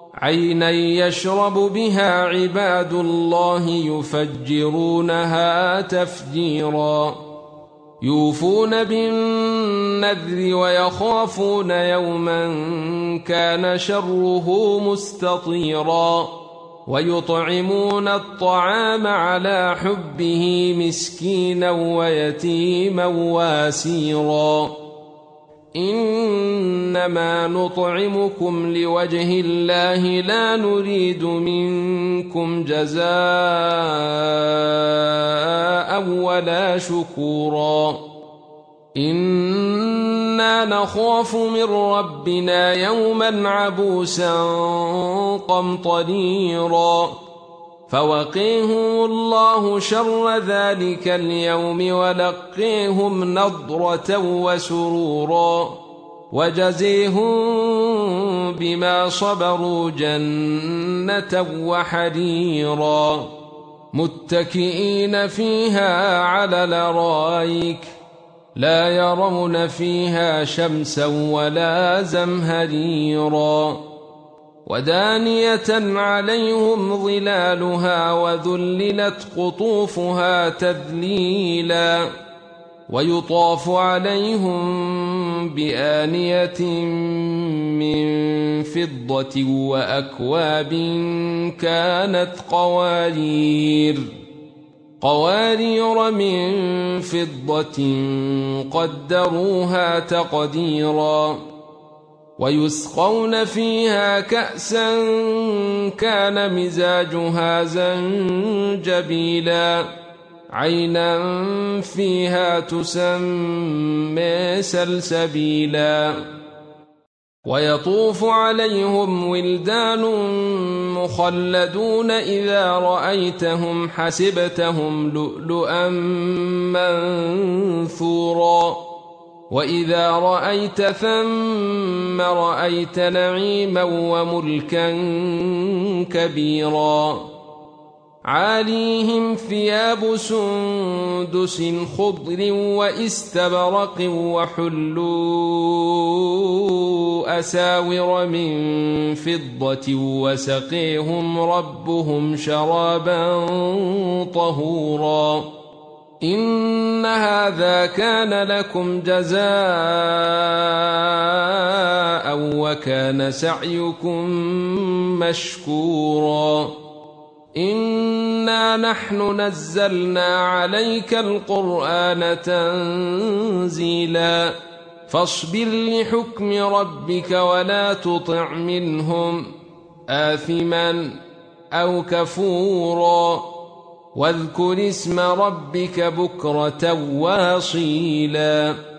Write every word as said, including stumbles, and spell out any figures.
عينا يشرب بها عباد الله يفجرونها تفجيرا يوفون بالنذر ويخافون يوما كان شره مستطيرا ويطعمون الطعام على حبه مسكينا ويتيما واسيرا إنما نطعمكم لوجه الله لا نريد منكم جزاء ولا شكورا إنا نخاف من ربنا يوما عبوسا قمطريرا فوقيهم الله شر ذلك اليوم ولقيهم نضرة وسرورا وجزيهم بما صبروا جنة وحريرا متكئين فيها على الأرائك لا يرون فيها شمسا ولا زمهريرا ودانية عليهم ظلالها وذللت قطوفها تذليلا ويطاف عليهم بآنية من فضة وأكواب كانت قوارير قوارير من فضة قدروها تقديرا ويسقون فيها كأسا كان مزاجها زنجبيلا عينا فيها تسمى سلسبيلا ويطوف عليهم ولدان مخلدون إذا رأيتهم حسبتهم لؤلؤا منثورا وإذا رأيت ثم رأيت نعيما وملكا كبيرا عاليهم ثياب سندس خضر واستبرق وحلوا أساور من فضة وسقيهم ربهم شرابا طهورا إن هذا كان لكم جزاء وكان سعيكم مشكورا إنا نحن نزلنا عليك القرآن تنزيلا فاصبر لحكم ربك ولا تطع منهم آثما أو كفورا واذكر اسم ربك بكرة واصيلا